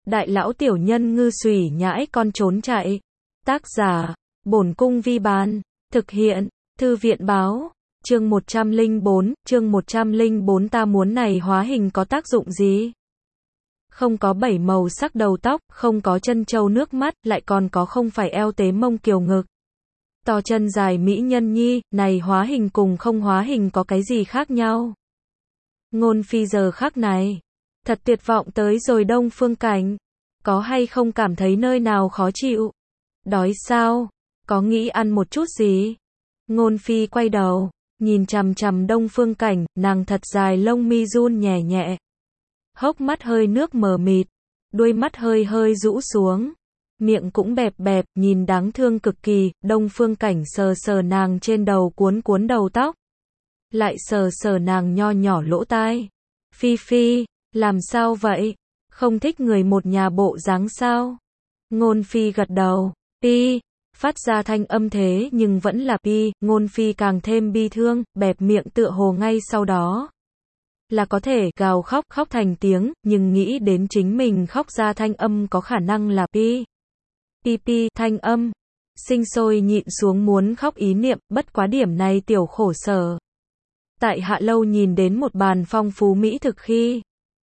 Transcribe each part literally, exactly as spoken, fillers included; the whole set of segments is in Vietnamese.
đại lão tiểu nhân ngư xùy nhãi con trốn chạy. Tác giả, Bổn Cung Vi Bán. Thực hiện, Thư viện Báo. Chương một trăm lẻ bốn, chương một trăm lẻ bốn ta muốn này hóa hình có tác dụng gì? Không có bảy màu sắc đầu tóc, không có chân châu nước mắt, lại còn có không phải eo tế mông kiều ngực. To chân dài mỹ nhân nhi, này hóa hình cùng không hóa hình có cái gì khác nhau? Ngôn Phi giờ khắc này, thật tuyệt vọng tới rồi. Đông Phương Cảnh, có hay không cảm thấy nơi nào khó chịu? Đói sao? Có nghĩ ăn một chút gì? Ngôn Phi quay đầu, nhìn chằm chằm Đông Phương Cảnh, nàng thật dài lông mi run nhẹ nhẹ. Hốc mắt hơi nước mờ mịt, đuôi mắt hơi hơi rũ xuống, miệng cũng bẹp bẹp, nhìn đáng thương cực kỳ. Đông Phương Cảnh sờ sờ nàng trên đầu cuốn cuốn đầu tóc, lại sờ sờ nàng nho nhỏ lỗ tai. Phi Phi, làm sao vậy? Không thích người một nhà bộ dáng sao? Ngôn Phi gật đầu, pi, phát ra thanh âm thế nhưng vẫn là pi. Ngôn Phi càng thêm bi thương, bẹp miệng tựa hồ ngay sau đó là có thể gào khóc, khóc thành tiếng, nhưng nghĩ đến chính mình khóc ra thanh âm có khả năng là pi. Pi pi, thanh âm, sinh sôi nhịn xuống muốn khóc ý niệm, bất quá điểm này tiểu khổ sở. Tại Hạ Lâu nhìn đến một bàn phong phú mỹ thực khi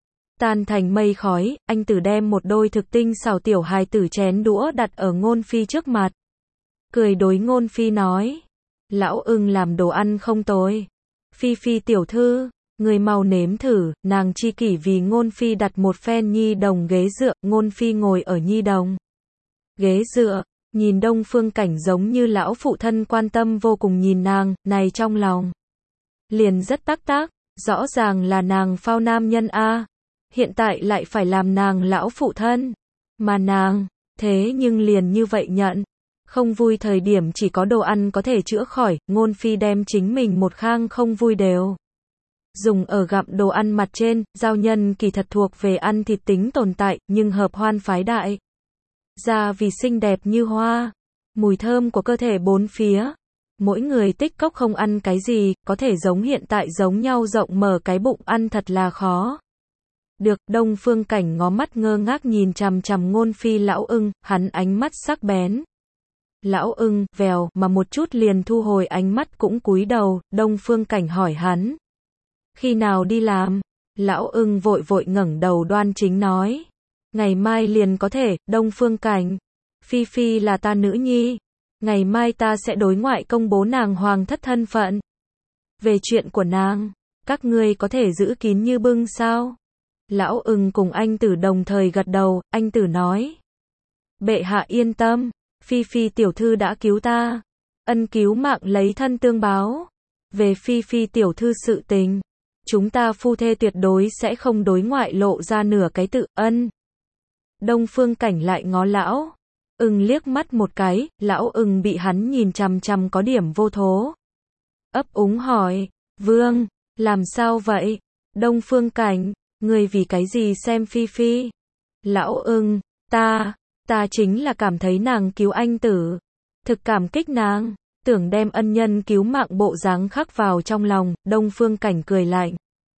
tan thành mây khói, anh tử đem một đôi thực tinh xảo tiểu hài tử chén đũa đặt ở Ngôn Phi trước mặt. Cười đối Ngôn Phi nói, lão ưng làm đồ ăn không tồi. Phi Phi tiểu thư, người mau nếm thử. Nàng chi kỷ vì Ngôn Phi đặt một phen nhi đồng ghế dựa, Ngôn Phi ngồi ở nhi đồng ghế dựa, nhìn Đông Phương Cảnh giống như lão phụ thân quan tâm vô cùng nhìn nàng, này trong lòng liền rất tắc tác, rõ ràng là nàng phao nam nhân a, hiện tại lại phải làm nàng lão phụ thân, mà nàng, thế nhưng liền như vậy nhận. Không vui thời điểm chỉ có đồ ăn có thể chữa khỏi. Ngôn Phi đem chính mình một khang không vui đều dùng ở gặm đồ ăn mặt trên. Giao nhân kỳ thật thuộc về ăn thịt tính tồn tại, nhưng hợp hoan phái đại gia vì xinh đẹp như hoa, mùi thơm của cơ thể bốn phía. Mỗi người tích cốc không ăn cái gì, có thể giống hiện tại giống nhau rộng mở cái bụng ăn thật là khó. Được. Đông Phương Cảnh ngó mắt ngơ ngác nhìn chằm chằm Ngôn Phi lão ưng, hắn ánh mắt sắc bén. Lão ưng, vèo, mà một chút liền thu hồi ánh mắt cũng cúi đầu. Đông Phương Cảnh hỏi hắn, khi nào đi làm? Lão ưng vội vội ngẩng đầu đoan chính nói, ngày mai liền có thể. Đông Phương Cảnh, Phi Phi là ta nữ nhi, ngày mai ta sẽ đối ngoại công bố nàng hoàng thất thân phận. Về chuyện của nàng, các ngươi có thể giữ kín như bưng sao? Lão ưng cùng anh tử đồng thời gật đầu. Anh tử nói, bệ hạ yên tâm, Phi Phi tiểu thư đã cứu ta, ân cứu mạng lấy thân tương báo. Về Phi Phi tiểu thư sự tình, chúng ta phu thê tuyệt đối sẽ không đối ngoại lộ ra nửa cái tự ân. Đông Phương Cảnh lại ngó lão ưng liếc mắt một cái, lão ưng bị hắn nhìn chằm chằm có điểm vô thố. Ấp úng hỏi, vương, làm sao vậy? Đông Phương Cảnh, người vì cái gì xem Phi Phi? Lão ưng, ta, ta chính là cảm thấy nàng cứu anh tử, thực cảm kích nàng, tưởng đem ân nhân cứu mạng bộ dáng khắc vào trong lòng. Đông Phương Cảnh cười lạnh,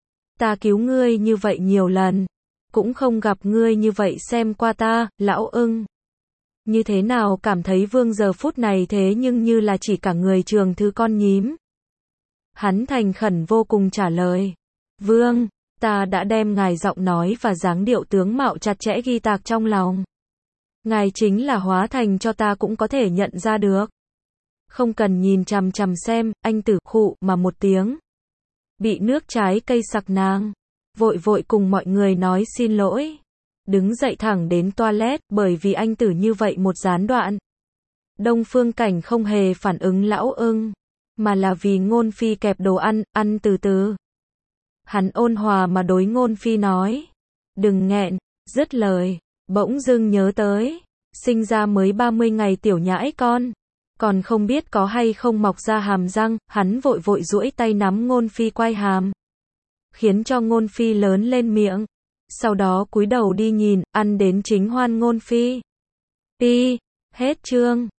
ta cứu ngươi như vậy nhiều lần, cũng không gặp ngươi như vậy xem qua ta. Lão ưng, như thế nào cảm thấy vương giờ phút này thế nhưng như là chỉ cả người trường thứ con nhím. Hắn thành khẩn vô cùng trả lời, vương, ta đã đem ngài giọng nói và dáng điệu tướng mạo chặt chẽ ghi tạc trong lòng. Ngài chính là hóa thành cho ta cũng có thể nhận ra được. Không cần nhìn chằm chằm xem. Anh tử khụ mà một tiếng, bị nước trái cây sặc nàng, vội vội cùng mọi người nói xin lỗi, đứng dậy thẳng đến toilet. Bởi vì anh tử như vậy một gián đoạn, Đông Phương Cảnh không hề phản ứng lão ưng, mà là vì Ngôn Phi kẹp đồ ăn, ăn từ từ. Hắn ôn hòa mà đối Ngôn Phi nói, đừng nghẹn. Dứt lời, bỗng dưng nhớ tới, sinh ra mới ba mươi ngày tiểu nhãi con, còn không biết có hay không mọc ra hàm răng. Hắn vội vội duỗi tay nắm Ngôn Phi quai hàm, khiến cho Ngôn Phi lớn lên miệng, sau đó cúi đầu đi nhìn, ăn đến chính hoan Ngôn Phi. Pi, hết chương.